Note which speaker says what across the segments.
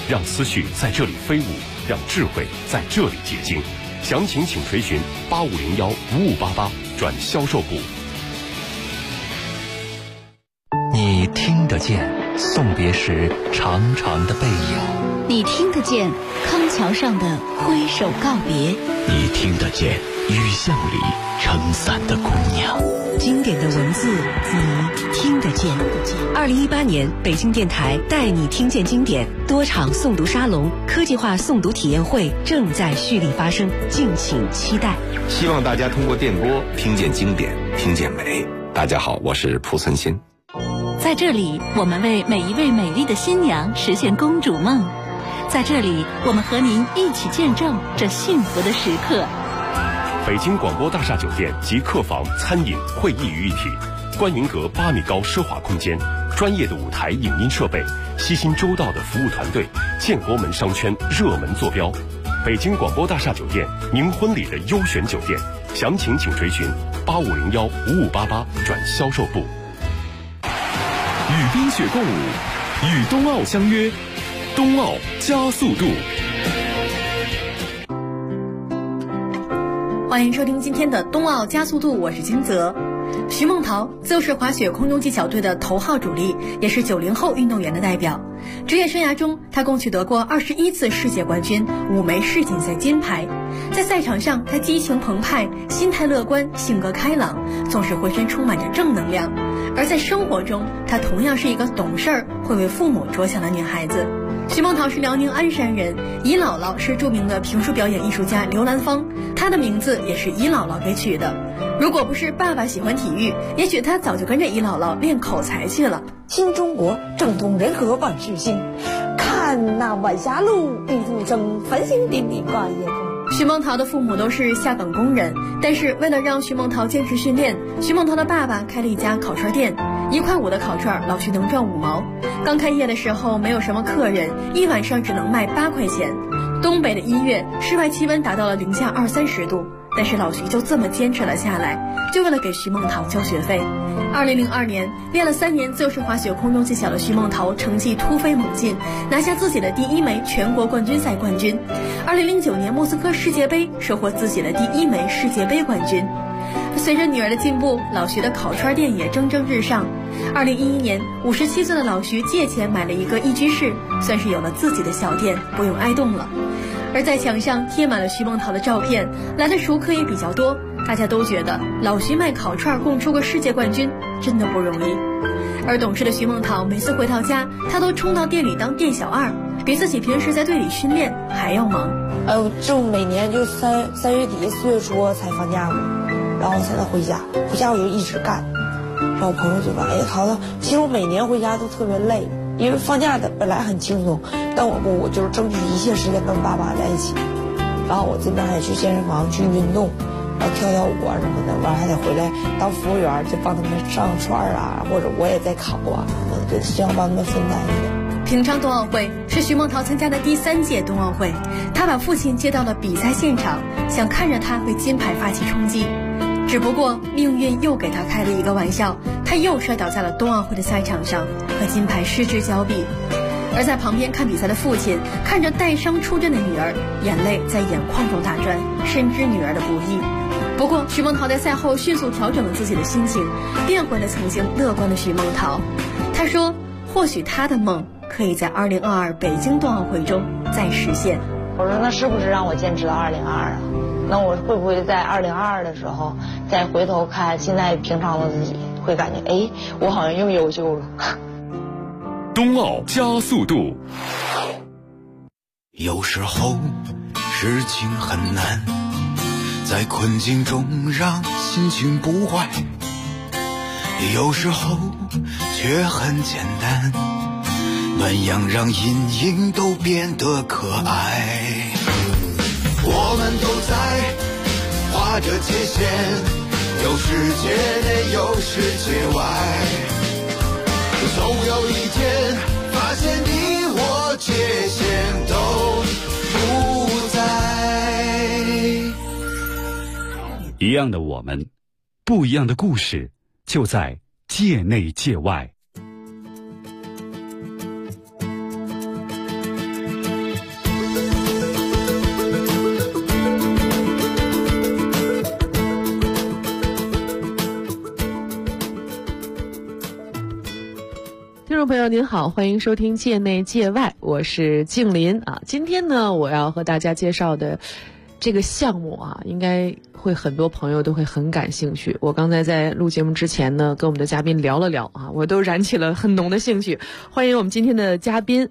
Speaker 1: 让思绪在这里飞舞，让智慧在这里结晶。详情请垂询8501-5588转销售部。
Speaker 2: 你听得见送别时长长的背影，
Speaker 3: 你听得见康桥上的挥手告别，
Speaker 2: 你听得见雨巷里撑伞的姑娘。
Speaker 3: 经典的文字你听得见。
Speaker 4: 2018年北京电台带你听见经典多场诵读沙龙、科技化诵读体验会正在蓄力发生，敬请期待。
Speaker 5: 希望大家通过电波听见经典，听见美。大家好，我是蒲存昕。
Speaker 6: 在这里，我们为每一位美丽的新娘实现公主梦。在这里，我们和您一起见证这幸福的时刻。
Speaker 1: 北京广播大厦酒店集客房、餐饮、会议于一体，观云阁8米高奢华空间，专业的舞台影音设备，悉心周到的服务团队，建国门商圈热门坐标。北京广播大厦酒店，您婚礼的优选酒店。详情请垂询8501-5588转销售部。
Speaker 7: 与冰雪共舞，与冬奥相约，冬奥加速度。
Speaker 8: 欢迎收听今天的冬奥加速度，我是金泽。徐梦桃自由式滑雪空中技巧队的头号主力，也是90后运动员的代表。职业生涯中，他共取得过21次世界冠军，5枚世锦赛金牌。在赛场上，他激情澎湃，心态乐观，性格开朗，总是浑身充满着正能量。而在生活中，她同样是一个懂事、会为父母着想的女孩子。徐梦桃是辽宁鞍山人，姨姥姥是著名的评书表演艺术家刘兰芳，她的名字也是姨姥姥给取的。如果不是爸爸喜欢体育，也许她早就跟着姨姥姥练口才去了。
Speaker 9: 新中国正统人和万事兴，看那晚霞路，玉兔生，繁星点点挂夜空。
Speaker 8: 徐梦桃的父母都是下岗工人，但是为了让徐梦桃坚持训练，徐梦桃的爸爸开了一家烤串店，1块5的烤串，老徐能赚5毛。刚开业的时候没有什么客人，一晚上只能卖8块钱。东北的1月，室外气温达到了零下20-30度，但是老徐就这么坚持了下来，就为了给徐梦桃交学费。2002年，练了3年自由式滑雪空中技巧的徐梦桃成绩突飞猛进，拿下自己的第1枚全国冠军赛冠军。2009年莫斯科世界杯，收获自己的第1枚世界杯冠军。随着女儿的进步，老徐的烤串店也蒸蒸日上。2011年，57岁的老徐借钱买了一个一居室，算是有了自己的小店，不用挨冻了。而在墙上贴满了徐梦桃的照片，来的熟客也比较多，大家都觉得老徐卖烤串供出个世界冠军真的不容易。而懂事的徐梦桃每次回到家，她都冲到店里当店小二，比自己平时在队里训练还要忙。
Speaker 9: 就每年就3月底4月初才放假嘛，然后才能回家，回家我就一直干。然后朋友就说：“哎，桃桃，其实我每年回家都特别累，因为放假的本来很轻松，但我就是争取一切时间跟爸爸在一起。然后我这边还去健身房去运动，然后跳跳舞啊什么的，完还得回来当服务员，就帮他们上串啊，或者我也在烤啊什么的，就希望帮他们分担一点。”
Speaker 8: 平昌冬奥会是徐梦桃参加的第3届冬奥会，她把父亲接到了比赛现场，想看着他为金牌发起冲击。只不过命运又给他开了一个玩笑，他又摔倒在了冬奥会的赛场上，和金牌失之交臂。而在旁边看比赛的父亲看着带伤出阵的女儿，眼泪在眼眶中打转，深知女儿的不易。不过徐梦桃在赛后迅速调整了自己的心情，变回了曾经乐观的徐梦桃。她说，或许她的梦可以在2022北京冬奥会中再实现。
Speaker 9: 我说那是不是让我坚持到2022啊？那我会不会在2022的时候再回头看现在平常的自己，会感觉哎，我好像又优秀了。
Speaker 7: 冬奥加速度。
Speaker 10: 有时候事情很难，在困境中让心情不坏，有时候却很简单，暖阳让阴影都变得可爱。我们都在划着界限，有世界内有世界外，总有一天发现你我界限都不在。
Speaker 2: 一样的我们，不一样的故事，就在界内界外。
Speaker 11: 朋友您好，欢迎收听界内界外，我是静林啊。今天呢，我要和大家介绍的这个项目啊，应该会很多朋友都会很感兴趣。我刚才在录节目之前呢，跟我们的嘉宾聊了聊啊，我都燃起了很浓的兴趣。欢迎我们今天的嘉宾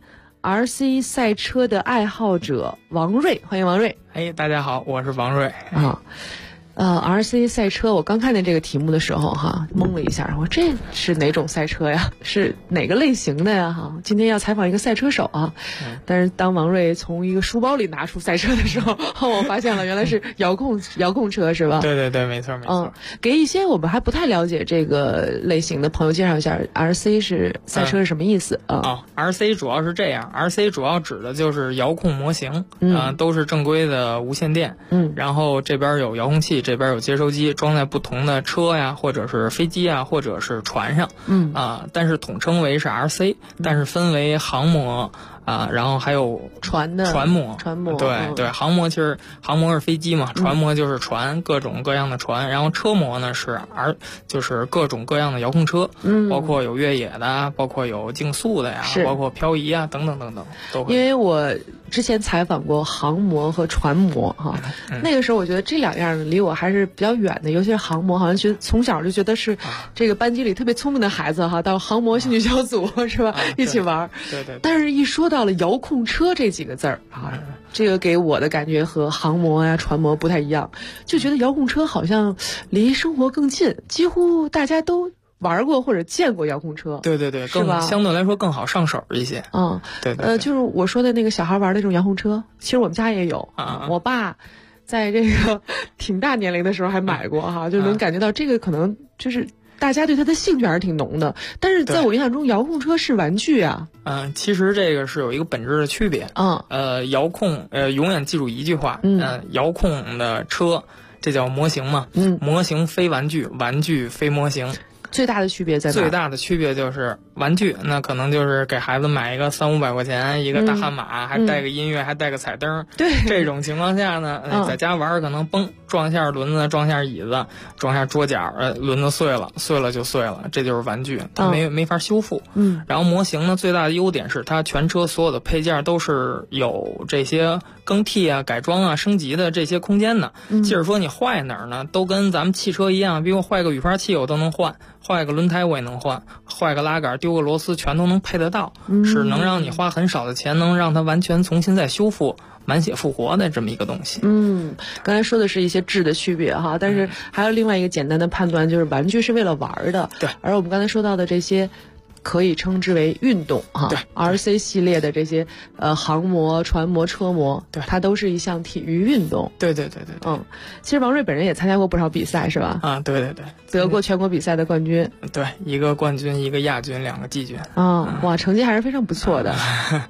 Speaker 11: RC 赛车的爱好者王瑞，欢迎王瑞。
Speaker 12: 大家好，我是王瑞
Speaker 11: 啊。RC 赛车，我刚看见这个题目的时候哈，懵了一下，我这是哪种赛车呀？是哪个类型的呀？哈，今天要采访一个赛车手啊。但是当王瑞从一个书包里拿出赛车的时候，我发现了原来是遥控车是吧？
Speaker 12: 对对对，没错没错。
Speaker 11: 给一些我们还不太了解这个类型的朋友介绍一下 RC 是赛车是什么意思啊
Speaker 12: ？RC 主要是这样 ，RC 主要指的就是遥控模型，都是正规的无线电，然后这边有遥控器。这边有接收机装在不同的车呀，或者是飞机啊，或者是船上，但是统称为是 RC，但是分为航模然后还有船模，对，航模其实航模是飞机嘛，船模就是船，各种各样的船，然后车模呢就是各种各样的遥控车，包括有越野的，包括有竞速的呀，包括漂移啊，等等等等都会。
Speaker 11: 因为我之前采访过航模和船模哈，那个时候我觉得这两样离我还是比较远的，尤其是航模，好像从小就觉得是这个班级里特别聪明的孩子哈，到航模兴趣小组是吧，一起玩。
Speaker 12: 对。
Speaker 11: 但是一说到了遥控车这几个字儿这个给我的感觉和航模呀、船模不太一样，就觉得遥控车好像离生活更近，几乎大家都玩过或者见过遥控车。
Speaker 12: 对，更相对来说更好上手一些。对。
Speaker 11: 就是我说的那个小孩玩的那种遥控车，其实我们家也有我爸在这个挺大年龄的时候还买过哈，就能感觉到这个可能就是大家对它的兴趣还是挺浓的。但是在我印象中，遥控车是玩具啊。
Speaker 12: 其实这个是有一个本质的区别。遥控永远记住一句话，遥控的车这叫模型嘛，模型非玩具，玩具非模型。
Speaker 11: 最大的区别在哪？
Speaker 12: 最大的区别就是玩具，那可能就是给孩子买一个300-500块钱一个大悍马，还带个音乐，还带个彩灯。
Speaker 11: 对，
Speaker 12: 这种情况下呢，在家玩可能撞一下轮子，撞一下椅子，撞一下桌角，轮子碎了就碎了，这就是玩具，它没法修复。然后模型呢，最大的优点是它全车所有的配件都是有这些更替啊、改装啊、升级的这些空间的。即使说你坏哪儿呢，都跟咱们汽车一样，比如坏个雨刷器我都能换。坏个轮胎我也能换，坏个拉杆丢个螺丝全都能配得到，是能让你花很少的钱能让它完全重新再修复，满血复活的这么一个东西。
Speaker 11: 刚才说的是一些质的区别哈，但是还有另外一个简单的判断，就是玩具是为了玩的。
Speaker 12: 对，
Speaker 11: 而我们刚才说到的这些可以称之为运动哈。
Speaker 12: 对
Speaker 11: ，RC 系列的这些航模、船模、车模，
Speaker 12: 对，
Speaker 11: 它都是一项体育运动。
Speaker 12: 对。
Speaker 11: 其实王瑞本人也参加过不少比赛是吧？
Speaker 12: 对。
Speaker 11: 得过全国比赛的冠军。
Speaker 12: 对，一个冠军，一个亚军，2个季军。
Speaker 11: 哇，成绩还是非常不错的。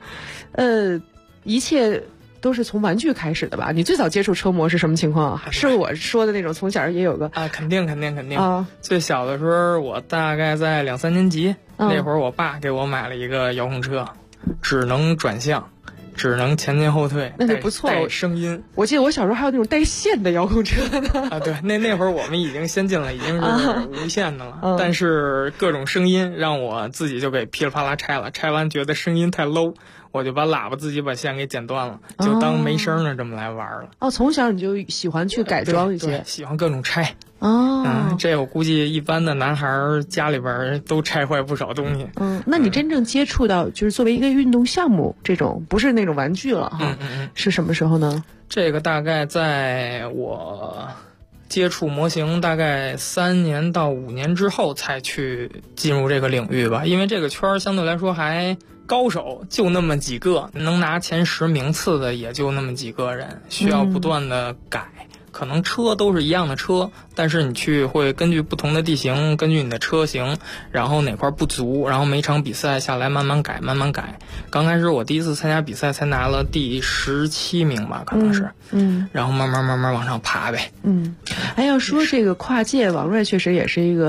Speaker 11: 一切都是从玩具开始的吧？你最早接触车模是什么情况啊？是我说的那种从小也有个
Speaker 12: 肯定最小的时候，我大概在2-3年级，那会儿我爸给我买了一个遥控车，只能转向，只能前进后退，
Speaker 11: 那就不错。
Speaker 12: 带声音，
Speaker 11: 我记得我小时候还有那种带线的遥控车呢。
Speaker 12: 对，那会儿我们已经先进了，已经是无线的了。但是各种声音让我自己就给噼里啪啦拆了，拆完觉得声音太 low， 我就把喇叭自己把线给剪断了，就当没声的这么来玩了。
Speaker 11: 从小你就喜欢去改装一些，
Speaker 12: 对，喜欢各种拆。这我估计一般的男孩家里边都拆坏不少东西。
Speaker 11: 那你真正接触到就是作为一个运动项目这种，不是那种玩具了哈，是什么时候呢？
Speaker 12: 这个大概在我接触模型大概3年到5年之后才去进入这个领域吧，因为这个圈相对来说还高手就那么几个，能拿前10名次的也就那么几个人，需要不断的改。可能车都是一样的车，但是你会根据不同的地形，根据你的车型，然后哪块不足，然后每场比赛下来慢慢改。刚开始我第一次参加比赛才拿了第17名吧，可能是，然后慢慢往上爬呗。
Speaker 11: 要说这个跨界，王瑞确实也是一个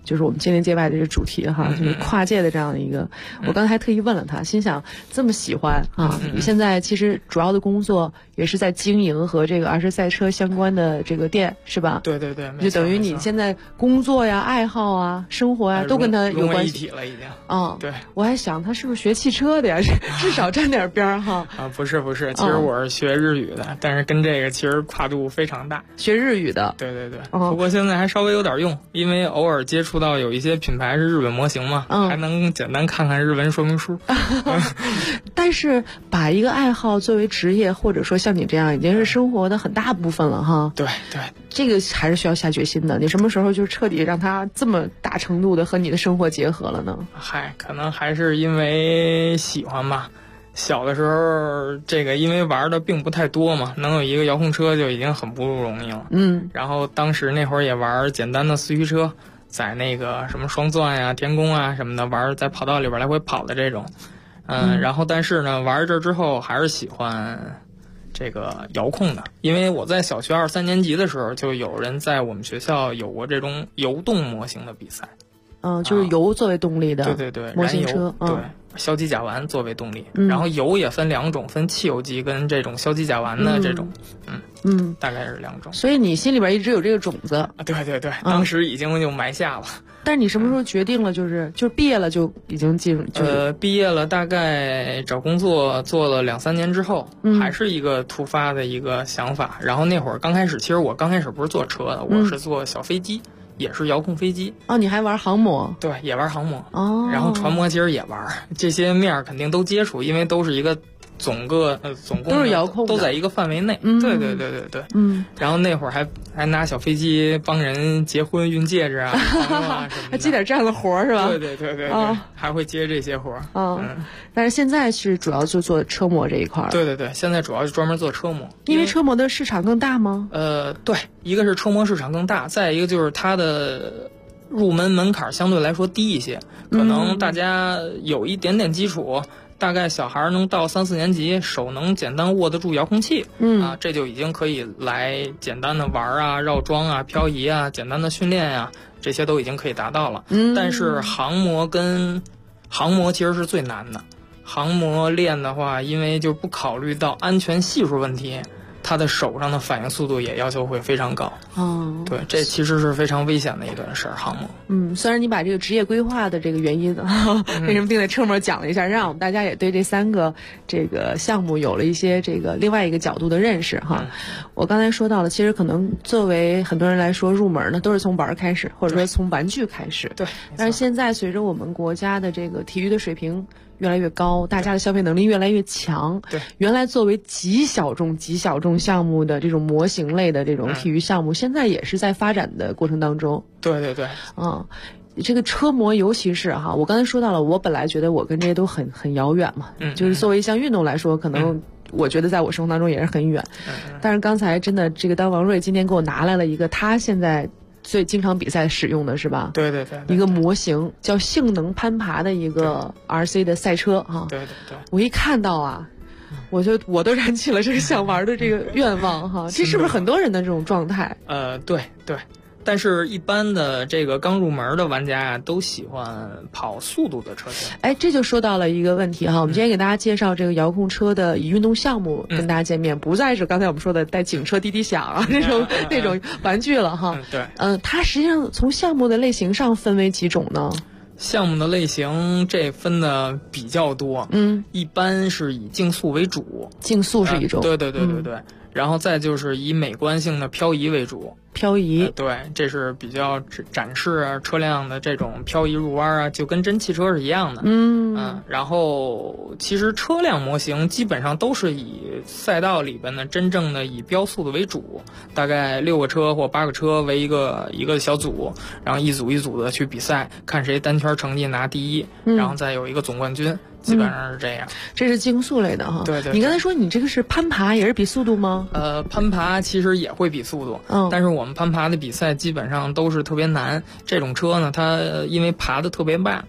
Speaker 11: 就是我们界内界外的这个主题哈，就是跨界的这样的一个。我刚才还特意问了他，心想这么喜欢啊，你现在其实主要的工作也是在经营和这个儿时赛车相关的这个店是吧？
Speaker 12: 对对对，
Speaker 11: 就等于你现在工作呀、爱好啊、生活呀都跟他有关系。
Speaker 12: 融为一体了已经。
Speaker 11: 对，我还想他是不是学汽车的呀？至少沾点边儿哈。
Speaker 12: 不是，其实我是学日语的，但是跟这个其实跨度非常大。
Speaker 11: 学日语的。
Speaker 12: 对对对。不过现在还稍微有点用，因为偶尔接触到有一些品牌是日本模型嘛，还能简单看看日文说明书。
Speaker 11: 但是把一个爱好作为职业，或者说像你这样已经是生活的很大部分了哈。
Speaker 12: 对对，
Speaker 11: 这个还是需要下决心的。你什么时候就彻底让它这么大程度的和你的生活结合了呢？
Speaker 12: 可能还是因为喜欢吧。小的时候，这个因为玩的并不太多嘛，能有一个遥控车就已经很不容易了。然后当时那会儿也玩简单的四驱车，在那个什么双钻呀、天宫啊什么的玩，在跑道里边来回跑的这种。然后但是呢，玩这之后还是喜欢这个遥控的，因为我在小学2、3年级的时候，就有人在我们学校有过这种油动模型的比赛。
Speaker 11: 就是油作为动力的，
Speaker 12: 对对对，
Speaker 11: 模型车，
Speaker 12: 对，硝基甲烷作为动力，然后油也分2种，分汽油机跟这种硝基甲烷的这种，大概是2种。
Speaker 11: 所以你心里边一直有这个种子。
Speaker 12: 对对对，当时已经就埋下了。
Speaker 11: 但是你什么时候决定了？就是毕业了就已经
Speaker 12: 毕业了，大概找工作做了2、3年之后，还是一个突发的一个想法。然后那会儿刚开始，其实我刚开始不是做车的，我是做小飞机。也是遥控飞机
Speaker 11: 你还玩航模？
Speaker 12: 对，也玩航模然后船模其实也玩，这些面肯定都接触，因为都是一个总共
Speaker 11: 都是遥控，
Speaker 12: 都在一个范围内。对对对对对。然后那会儿还拿小飞机帮人结婚运戒指啊，
Speaker 11: 还接点这样的活是吧？
Speaker 12: 对对对对还会接这些活
Speaker 11: 但是现在是主要就做车模这一块。
Speaker 12: 对对对，现在主要是专门做车模，
Speaker 11: 因为车模的市场更大吗？
Speaker 12: 对，一个是车模市场更大，再一个就是它的入门槛相对来说低一些，可能大家有一点点基础。大概小孩能到3、4年级，手能简单握得住遥控器，这就已经可以来简单的玩啊、绕桩啊、漂移啊、简单的训练啊，这些都已经可以达到了。但是航模其实是最难的，航模练的话，因为就不考虑到安全系数问题。他的手上的反应速度也要求会非常高。对，这其实是非常危险的一个事儿，航模。
Speaker 11: 虽然你把这个职业规划的这个原因为什么定在车模讲了一下，让我们大家也对这3个这个项目有了一些这个另外一个角度的认识哈。我刚才说到了，其实可能作为很多人来说，入门呢都是从玩开始，或者说从玩具开始。
Speaker 12: 对。
Speaker 11: 但是现在随着我们国家的这个体育的水平越来越高，大家的消费能力越来越强。
Speaker 12: 对，
Speaker 11: 原来作为极小众项目的这种模型类的这种体育项目，现在也是在发展的过程当中。
Speaker 12: 对对对，
Speaker 11: 这个车模尤其是我刚才说到了，我本来觉得我跟这些都很遥远嘛，就是作为一项运动来说，可能我觉得在我生活当中也是很远。但是刚才真的这个当王瑞今天给我拿来了一个他现在最经常比赛使用的是吧？
Speaker 12: 对对对，
Speaker 11: 一个模型叫性能攀爬的一个 RC 的赛车
Speaker 12: 对对对，
Speaker 11: 我一看到我都燃起了这个想玩的这个愿望这是不是很多人的这种状态？
Speaker 12: 对对。但是一般的这个刚入门的玩家都喜欢跑速度的车型。
Speaker 11: 这就说到了一个问题我们今天给大家介绍这个遥控车的以运动项目跟大家见面，不再是刚才我们说的带警车滴滴响那种玩具了
Speaker 12: 对。
Speaker 11: 它实际上从项目的类型上分为几种呢？
Speaker 12: 项目的类型这分的比较多，一般是以竞速为主。
Speaker 11: 竞速是一种，
Speaker 12: 对对对对对。然后再就是以美观性的漂移为主。
Speaker 11: 漂移，
Speaker 12: 对，这是比较展示车辆的这种漂移入弯就跟真汽车是一样的。然后其实车辆模型基本上都是以赛道里边的真正的以标速的为主，大概6个车或8个车为一个小组，然后一组一组的去比赛，看谁单圈成绩拿第一，然后再有一个总冠军。基本上是这样。
Speaker 11: 这是竞速类的
Speaker 12: 对对。
Speaker 11: 你刚才说你这个是攀爬，也是比速度吗？
Speaker 12: 攀爬其实也会比速度，但是我们攀爬的比赛基本上都是特别难。这种车呢，它因为爬得特别慢，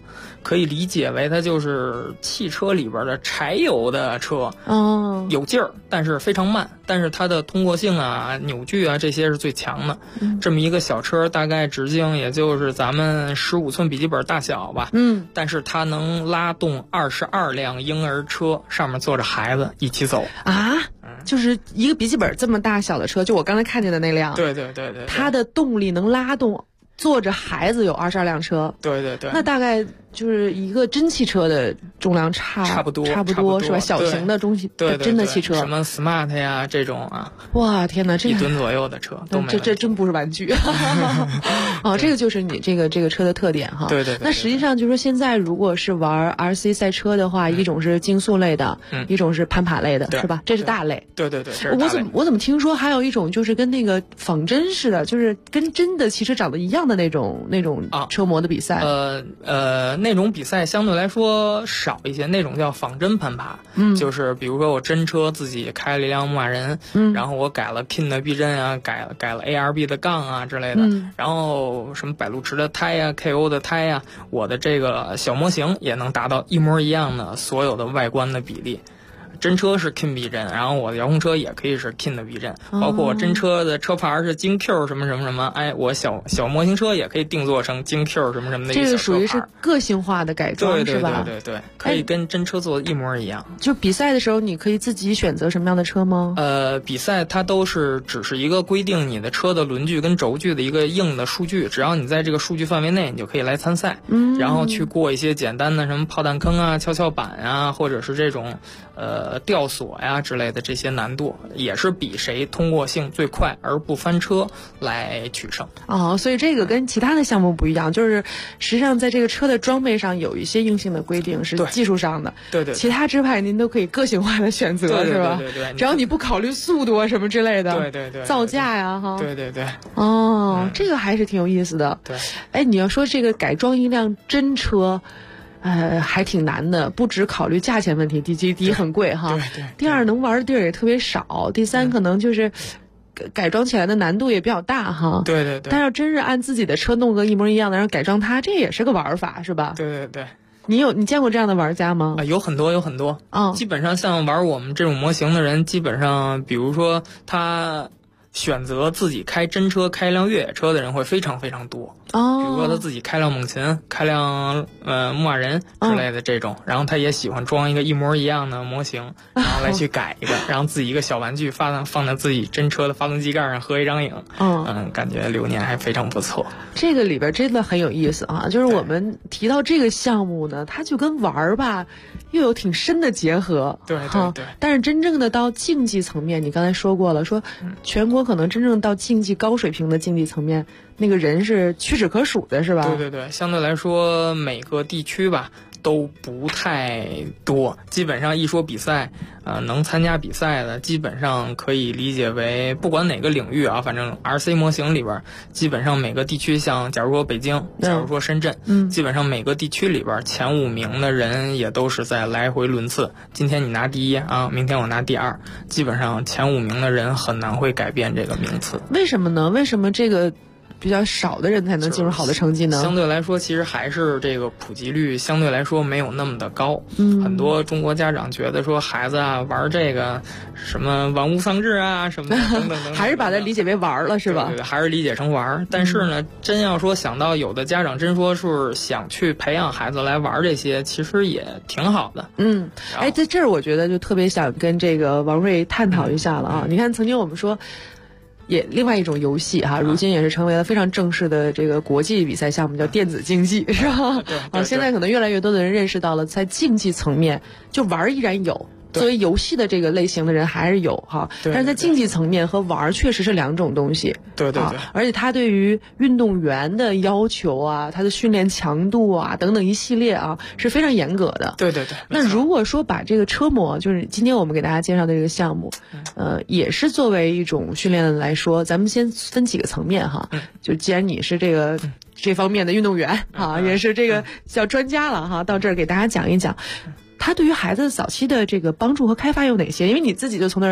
Speaker 12: 可以理解为它就是汽车里边的柴油的车，有劲儿，但是非常慢，但是它的通过性啊、扭矩啊这些是最强的。这么一个小车，大概直径也就是咱们15寸笔记本大小吧，但是它能拉动22辆婴儿车，上面坐着孩子一起走
Speaker 11: 啊。就是一个笔记本这么大小的车，就我刚才看见的那辆，
Speaker 12: 对，
Speaker 11: 它的动力能拉动坐着孩子有22辆车，
Speaker 12: 对，
Speaker 11: 那大概就是一个真汽车的重量差不多是吧？小型的真的汽车，
Speaker 12: 什么 Smart 呀这种啊，
Speaker 11: 哇天哪，这
Speaker 12: 1吨左右的车都没问题，
Speaker 11: 这真不是玩具这个就是你这个车的特点哈。
Speaker 12: 对。
Speaker 11: 那实际上就是说，现在如果是玩 RC 赛车的话，一种是竞速类的，一种是攀爬类的，是吧？这是大类。
Speaker 12: 对，
Speaker 11: 我怎么听说还有一种就是跟那个仿真似的，就是跟真的汽车长得一样的那种车模的比赛。
Speaker 12: 那种比赛相对来说少一些，那种叫仿真攀爬，就是比如说我真车自己开了一辆牧马人，然后我改了 Kin 的避震啊，改了 ARB 的杠啊之类的，然后什么百路驰的胎啊 KO 的胎啊，我的这个小模型也能达到一模一样的所有的外观的比例。真车是 Kin 避震，然后我的遥控车也可以是 Kin 的避震，包括我真车的车牌是京 Q 什么什么什么，我小模型车也可以定做成京 Q 什么什么的一个小车牌。这个属
Speaker 11: 于是个性化的改装，是吧？
Speaker 12: 对，可以跟真车做的一模一样。
Speaker 11: 就比赛的时候，你可以自己选择什么样的车吗？
Speaker 12: 比赛它都是只是一个规定你的车的轮距跟轴距的一个硬的数据，只要你在这个数据范围内，你就可以来参赛。然后去过一些简单的什么炮弹坑啊、跷跷板啊，或者是这种吊索呀之类的这些难度，也是比谁通过性最快而不翻车来取胜。
Speaker 11: 所以这个跟其他的项目不一样，就是实际上在这个车的装备上有一些硬性的规定是技术上的，
Speaker 12: 对，
Speaker 11: 其他之外您都可以个性化的选择，是吧？
Speaker 12: 对，
Speaker 11: 只要你不考虑速度啊什么之类的，
Speaker 12: 对，
Speaker 11: 造价呀哈，
Speaker 12: 对，
Speaker 11: 这个还是挺有意思的。
Speaker 12: 对，
Speaker 11: 你要说这个改装一辆真车。还挺难的，不只考虑价钱问题，第一很贵哈，
Speaker 12: 对。
Speaker 11: 第二能玩的地儿也特别少，第三可能就是改装起来的难度也比较大哈。
Speaker 12: 对。
Speaker 11: 但要真是按自己的车弄个一模一样的，然后改装它，这也是个玩法，是吧？
Speaker 12: 对。
Speaker 11: 你见过这样的玩家吗？
Speaker 12: 有很多。基本上像玩我们这种模型的人，基本上比如说他选择自己开真车、开一辆越野车的人会非常非常多。比如说他自己开辆猛禽、开辆牧马人之类的这种，然后他也喜欢装一个一模一样的模型，然后来去改一个，然后自己一个小玩具放在自己真车的发动机盖上合一张影。感觉流年还非常不错。
Speaker 11: 这个里边真的很有意思啊！就是我们提到这个项目呢，它就跟玩儿吧又有挺深的结合。
Speaker 12: 对。
Speaker 11: 但是真正的到竞技层面，你刚才说过了，说全国可能真正到竞技高水平的竞技层面，那个人是屈指可数的，是吧？
Speaker 12: 对，相对来说每个地区吧都不太多，基本上一说比赛，能参加比赛的基本上可以理解为不管哪个领域啊，反正 RC 模型里边，基本上每个地区，像假如说北京，假如说深圳，基本上每个地区里边前5名的人也都是在来回轮次。今天你拿第1啊，明天我拿第2，基本上前5名的人很难会改变这个名次。
Speaker 11: 为什么呢？为什么这个比较少的人才能进入好的成绩呢？
Speaker 12: 相对来说，其实还是这个普及率相对来说没有那么的高。很多中国家长觉得说孩子啊玩这个什么玩物丧志啊什么的等等，
Speaker 11: 还是把它理解为玩了，是吧？
Speaker 12: 对，还是理解成玩。但是呢，真要说想到有的家长真说是想去培养孩子来玩这些，其实也挺好的。
Speaker 11: 在这儿我觉得就特别想跟这个王瑞探讨一下了啊！你看，曾经我们说。也另外一种游戏哈，如今也是成为了非常正式的这个国际比赛项目，叫电子竞技，是吧？
Speaker 12: 对。
Speaker 11: 现在可能越来越多的人认识到了，在竞技层面，就玩依然有。作为游戏的这个类型的人还是有哈，但是在竞技层面和玩确实是2种东西。
Speaker 12: 对。
Speaker 11: 而且它对于运动员的要求啊，他的训练强度啊等等一系列啊是非常严格的。
Speaker 12: 对。
Speaker 11: 那如果说把这个车模，就是今天我们给大家介绍的这个项目，也是作为一种训练来说，咱们先分几个层面哈。就既然你是这方面的运动员啊，也是这个叫专家了哈，到这儿给大家讲一讲。它对于孩子早期的这个帮助和开发有哪些？因为你自己就从那儿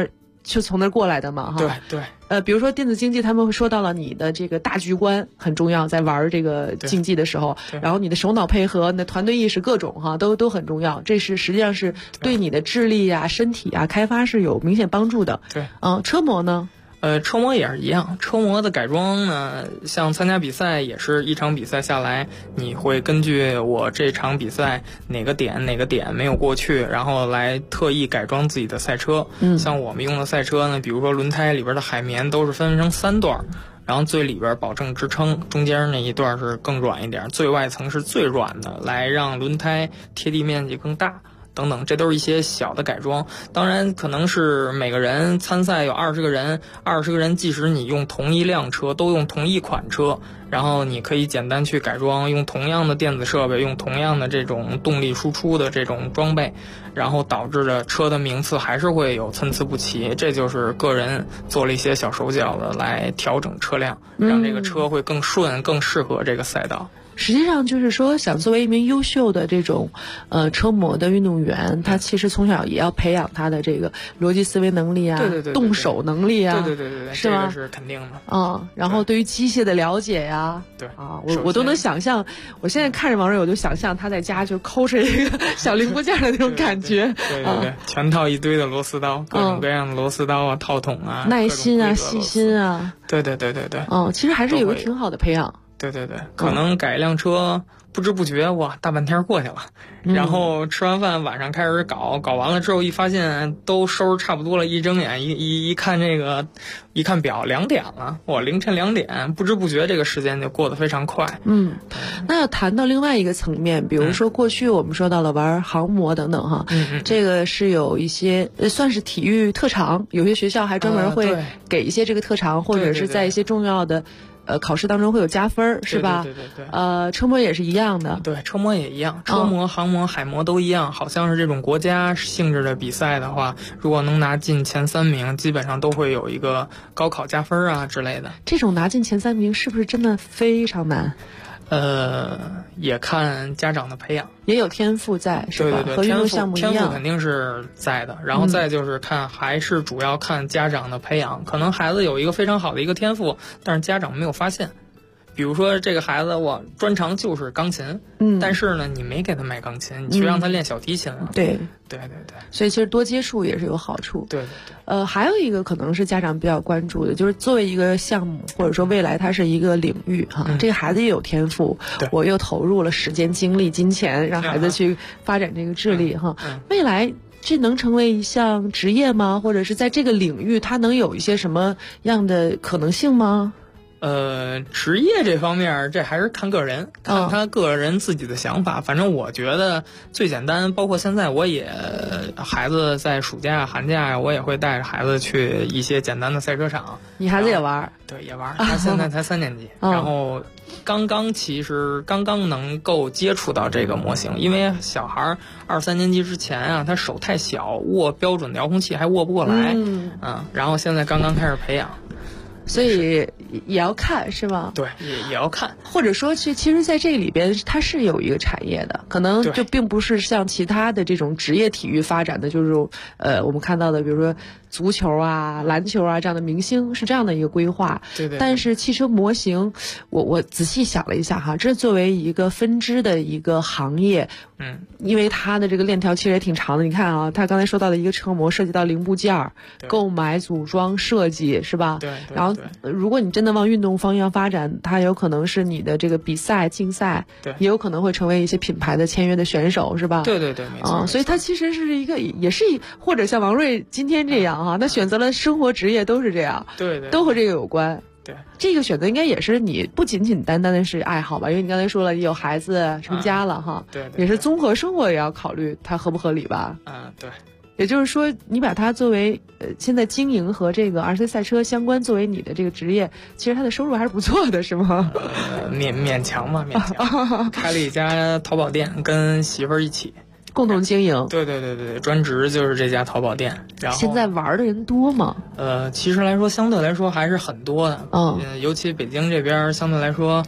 Speaker 11: 就从那儿过来的嘛，
Speaker 12: 哈。对。
Speaker 11: 比如说电子竞技，他们会说到了你的这个大局观很重要，在玩这个竞技的时候，然后你的手脑配合、你的团队意识各种哈都很重要，这是实际上是对你的智力啊、身体啊开发是有明显帮助的。
Speaker 12: 对，
Speaker 11: 车模呢？
Speaker 12: 车模也是一样，车模的改装呢，像参加比赛也是一场比赛下来，你会根据我这场比赛哪个点没有过去，然后来特意改装自己的赛车。像我们用的赛车呢，比如说轮胎里边的海绵都是分成3段，然后最里边保证支撑，中间那一段是更软一点，最外层是最软的，来让轮胎贴地面积更大。等等，这都是一些小的改装。当然，可能是每个人参赛有20个人，即使你用同一辆车，都用同一款车，然后你可以简单去改装，用同样的电子设备，用同样的这种动力输出的这种装备，然后导致的车的名次还是会有参差不齐。这就是个人做了一些小手脚的来调整车辆，让这个车会更顺，更适合这个赛道。
Speaker 11: 实际上就是说，想作为一名优秀的这种车模的运动员，他其实从小也要培养他的这个逻辑思维能力啊，
Speaker 12: 对
Speaker 11: 动手能力啊，
Speaker 12: 对，
Speaker 11: 是吗？
Speaker 12: 这个是肯定的。
Speaker 11: 然后对于机械的了解呀，
Speaker 12: 对
Speaker 11: 啊，我都能想象，我现在看着王瑞，我就想象他在家就抠着一个小零部件的那种感觉，
Speaker 12: 对，全套一堆的螺丝刀，各种各样的螺丝刀啊，套筒啊，
Speaker 11: 耐心啊，细心啊，
Speaker 12: 对，
Speaker 11: 其实还是有个挺好的培养。
Speaker 12: 对，可能改一辆车不知不觉哇，大半天过去了，然后吃完饭晚上开始搞完了之后，一发现都收拾差不多了，一睁眼一看一看表2点了，哇，凌晨2点，不知不觉这个时间就过得非常快。
Speaker 11: 那要谈到另外一个层面，比如说过去我们说到了玩航模等等哈，这个是有一些算是体育特长，有些学校还专门会给一些这个特长，或者是在一些重要的考试当中会有加分，是吧？
Speaker 12: 对。
Speaker 11: 车模也是一样的。
Speaker 12: 对，车模也一样，车模、航模、海模都一样。好像是这种国家性质的比赛的话，如果能拿进前3名，基本上都会有一个高考加分啊之类的。
Speaker 11: 这种拿进前3名是不是真的非常难？
Speaker 12: 也看家长的培养，
Speaker 11: 也有天赋在，是吧？
Speaker 12: 对，
Speaker 11: 和运动项目一样，
Speaker 12: 天赋肯定是在的。然后再就是还是主要看家长的培养。可能孩子有一个非常好的一个天赋，但是家长没有发现。比如说这个孩子我专长就是钢琴，但是呢你没给他买钢琴，你去让他练小提琴了。
Speaker 11: 对，
Speaker 12: 所
Speaker 11: 以其实多接触也是有好处。
Speaker 12: 对。
Speaker 11: 还有一个可能是家长比较关注的，就是作为一个项目或者说未来它是一个领域哈，这个孩子也有天赋，我又投入了时间、精力、金钱，让孩子去发展这个智力哈，未来这能成为一项职业吗？或者是在这个领域它能有一些什么样的可能性吗？
Speaker 12: 职业这方面，这还是看个人，看他个人自己的想法。反正我觉得最简单，包括现在我也孩子在暑假、寒假，我也会带着孩子去一些简单的赛车场。
Speaker 11: 你孩子也玩？
Speaker 12: 对，也玩。他现在才3年级，然后刚刚能够接触到这个模型，因为小孩2、3年级之前啊，他手太小，握标准的遥控器还握不过来，然后现在刚刚开始培养。
Speaker 11: 所以也要看是吧？
Speaker 12: 对，也要看，
Speaker 11: 或者说其实在这里边它是有一个产业的，可能就并不是像其他的这种职业体育发展的，就是我们看到的，比如说足球啊、篮球啊这样的明星是这样的一个规划。
Speaker 12: 对。
Speaker 11: 但是汽车模型，我仔细想了一下哈，这作为一个分支的一个行业，因为它的这个链条其实也挺长的。你看啊，他刚才说到的一个车模涉及到零部件、购买、组装、设计，是吧？
Speaker 12: 对。
Speaker 11: 然后如果你真的往运动方向发展，它有可能是你的这个比赛、竞赛，也有可能会成为一些品牌的签约的选手，是吧？
Speaker 12: 对，没错。
Speaker 11: 所以它其实是一个，也是或者像王瑞今天这样哈，他选择了生活职业都是这样，
Speaker 12: 对，
Speaker 11: 都和这个有关。
Speaker 12: 对，
Speaker 11: 这个选择应该也是你不仅仅单单的是爱好吧？因为你刚才说了，你有孩子成家了哈，
Speaker 12: 对，
Speaker 11: 也是综合生活也要考虑它合不合理吧？
Speaker 12: 对。
Speaker 11: 也就是说，你把它作为现在经营和这个RC赛车相关作为你的这个职业，其实它的收入还是不错的，是吗？
Speaker 12: 勉强嘛，勉强。开了一家淘宝店，跟媳妇儿一起
Speaker 11: 共同经营。
Speaker 12: 对，专职就是这家淘宝店。然后
Speaker 11: 现在玩的人多吗？
Speaker 12: 其实来说，相对来说还是很多的。尤其北京这边相对来说。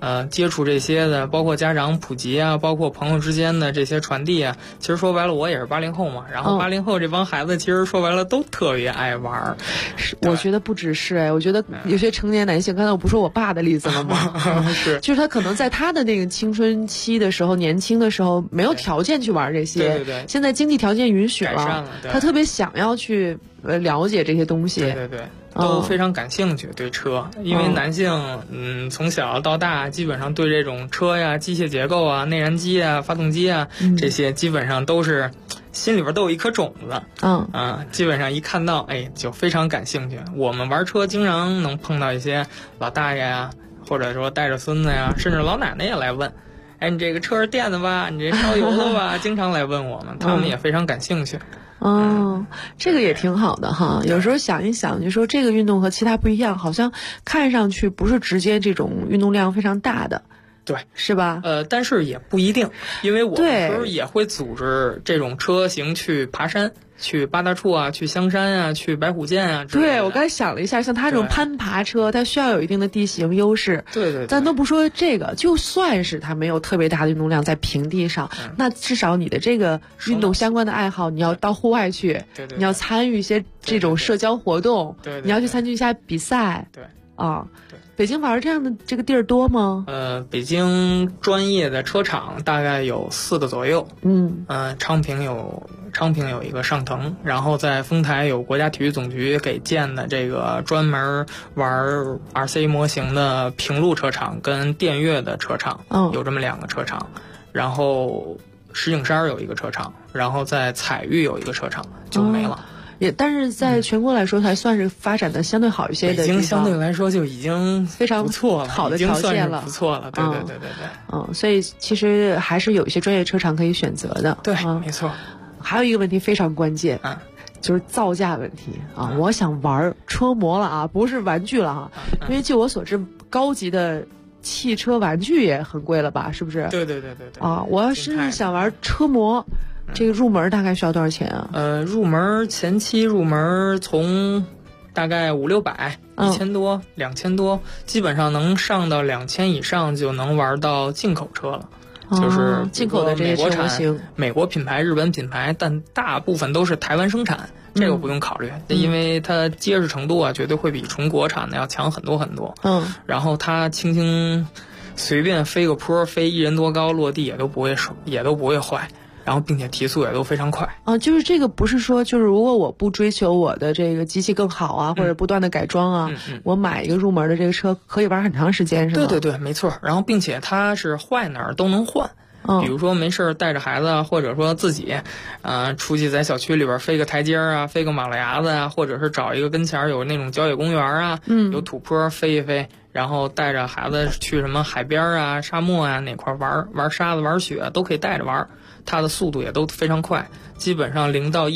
Speaker 12: 接触这些的，包括家长普及啊，包括朋友之间的这些传递啊。其实说白了，我也是80后嘛，然后80后这帮孩子其实说白了都特别爱玩。
Speaker 11: 我觉得不只是我觉得有些成年男性，刚才我不说我爸的例子了吗？
Speaker 12: 是，
Speaker 11: 就是他可能在他的那个青春期的时候，年轻的时候没有条件去玩这些，
Speaker 12: 对，
Speaker 11: 现在经济条件允许了，他特别想要去了解这些东西，
Speaker 12: 对。都非常感兴趣对车，因为男性从小到大基本上对这种车呀、机械结构啊、内燃机啊、发动机啊这些基本上都是心里边都有一颗种子，基本上一看到就非常感兴趣。我们玩车经常能碰到一些老大爷呀，或者说带着孙子呀，甚至老奶奶也来问，你这个车是电的吧？你这烧油的吧？经常来问我们，他们也非常感兴趣。
Speaker 11: 这个也挺好的哈。有时候想一想，就说这个运动和其他不一样，好像看上去不是直接这种运动量非常大的，
Speaker 12: 对，
Speaker 11: 是吧？
Speaker 12: 但是也不一定，因为我们时候也会组织这种车型去爬山，去八大处啊，去香山啊，去白虎涧啊。
Speaker 11: 对，我刚才想了一下，像它这种攀爬车，它需要有一定的地形优势。
Speaker 12: 对。
Speaker 11: 咱都不说这个，就算是它没有特别大的运动量在平地上，那至少你的这个运动相关的爱好，你要到户外去，你要参与一些这种社交活动，你要去参与一下比赛，北京玩这样的这个地儿多吗？
Speaker 12: 北京专业的车厂大概有4个左右。昌平有一个上腾，然后在丰台有国家体育总局给建的这个专门玩 RC 模型的平路车厂跟电悦的车厂，有这么2个车厂。然后石景山有一个车厂，然后在彩玉有一个车厂，就没了。
Speaker 11: 但是在全国来说，还算是发展的相对好一些的地方。
Speaker 12: 北京相对来说就已经
Speaker 11: 非常
Speaker 12: 不错了，
Speaker 11: 好的条件了，
Speaker 12: 不错了。对。
Speaker 11: 所以其实还是有一些专业车厂可以选择的。
Speaker 12: 对，没错。
Speaker 11: 还有一个问题非常关键，就是造价问题啊。我想玩车模了啊，不是玩具了啊。因为据我所知，高级的汽车玩具也很贵了吧？是不是？
Speaker 12: 对。
Speaker 11: 我要是想玩车模。这个入门大概需要多少钱啊？
Speaker 12: 入门前期入门从大概500-600，1000多、2000多，基本上能上到2000以上就能玩到进口车了。就是
Speaker 11: 进口的这些车模型，
Speaker 12: 美国品牌、日本品牌，但大部分都是台湾生产，这个不用考虑，因为它结实程度啊，绝对会比纯国产的要强很多很多。然后它轻轻随便飞个坡，飞1人多高，落地也都不会坏。然后并且提速也都非常快
Speaker 11: 就是这个不是说就是如果我不追求我的这个机器更好啊，或者不断的改装啊，我买一个入门的这个车可以玩很长时间，是吗？
Speaker 12: 对，没错。然后并且它是坏哪儿都能换。比如说没事带着孩子啊，或者说自己出去在小区里边飞个台阶啊，飞个马路牙子啊，或者是找一个跟前有那种郊野公园啊，有土坡飞一飞，然后带着孩子去什么海边啊、沙漠啊哪块玩沙子、玩雪都可以带着玩。它的速度也都非常快，基本上0到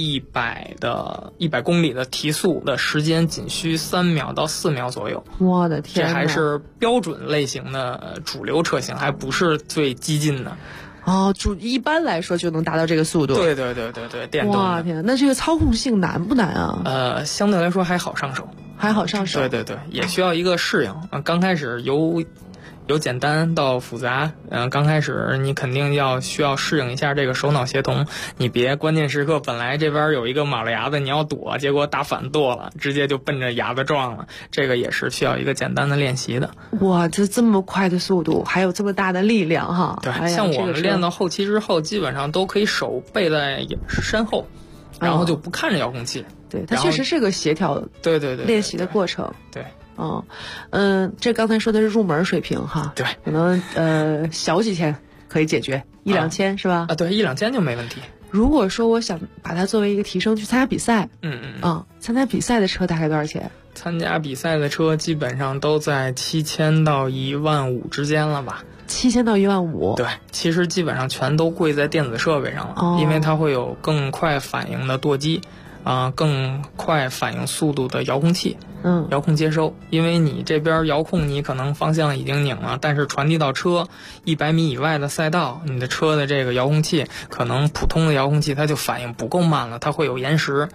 Speaker 12: 100公里的提速的时间仅需3秒到4秒左右。
Speaker 11: 我的天，
Speaker 12: 这还是标准类型的主流车型，还不是最激进的。
Speaker 11: 一般来说就能达到这个速度。
Speaker 12: 对，电动的。
Speaker 11: 哇天，那这个操控性难不难啊？
Speaker 12: 相对来说还好上手。对，也需要一个适应。刚开始由简单到复杂，刚开始你肯定需要适应一下这个手脑协同，你别关键时刻本来这边有一个马路牙子你要躲，结果打反舵了，直接就奔着牙子撞了，这个也是需要一个简单的练习的。
Speaker 11: 哇，这么快的速度，还有这么大的力量哈！
Speaker 12: 对，像我们练到后期之后，基本上都可以手背在身后，然后就不看着遥控器。
Speaker 11: 对，它确实是个协调
Speaker 12: 对
Speaker 11: 练习的过程。
Speaker 12: 对。
Speaker 11: 这刚才说的是入门水平哈，
Speaker 12: 对，
Speaker 11: 可能小几千可以解决，1-2千是吧？
Speaker 12: 对，1-2千就没问题。
Speaker 11: 如果说我想把它作为一个提升去参加比赛，参加比赛的车大概多少钱？
Speaker 12: 参加比赛的车基本上都在7000到15000之间了吧
Speaker 11: ？7000到15000。
Speaker 12: 对，其实基本上全都贵在电子设备上了，因为它会有更快反应的舵机。更快反应速度的遥控器，遥控接收，因为你这边遥控你可能方向已经拧了，但是传递到车100米以外的赛道，你的车的这个遥控器可能普通的遥控器它就反应不够慢了，它会有延时，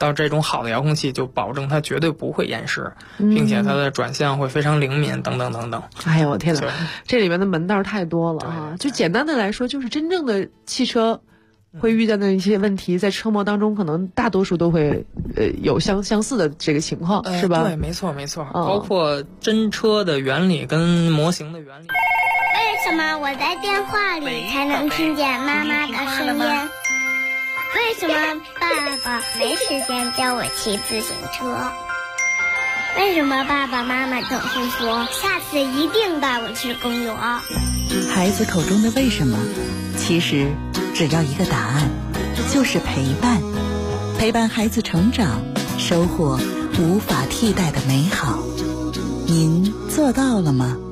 Speaker 12: 到这种好的遥控器就保证它绝对不会延时，并且它的转向会非常灵敏等等等等。
Speaker 11: 哎呦我天哪，这里面的门道太多了啊！就简单的来说，就是真正的汽车会遇到的一些问题，在车模当中可能大多数都会有相似的这个情况，是吧？
Speaker 12: 对，没错没错，包括真车的原理跟模型的原理。
Speaker 13: 为什么我在电话里才能听见妈妈的声音？为什么爸爸没时间教我骑自行车？为什么爸爸妈妈总是说下次一定带我去公园？
Speaker 14: 孩子口中的为什么，其实只要一个答案，就是陪伴。陪伴孩子成长，收获无法替代的美好。您做到了吗？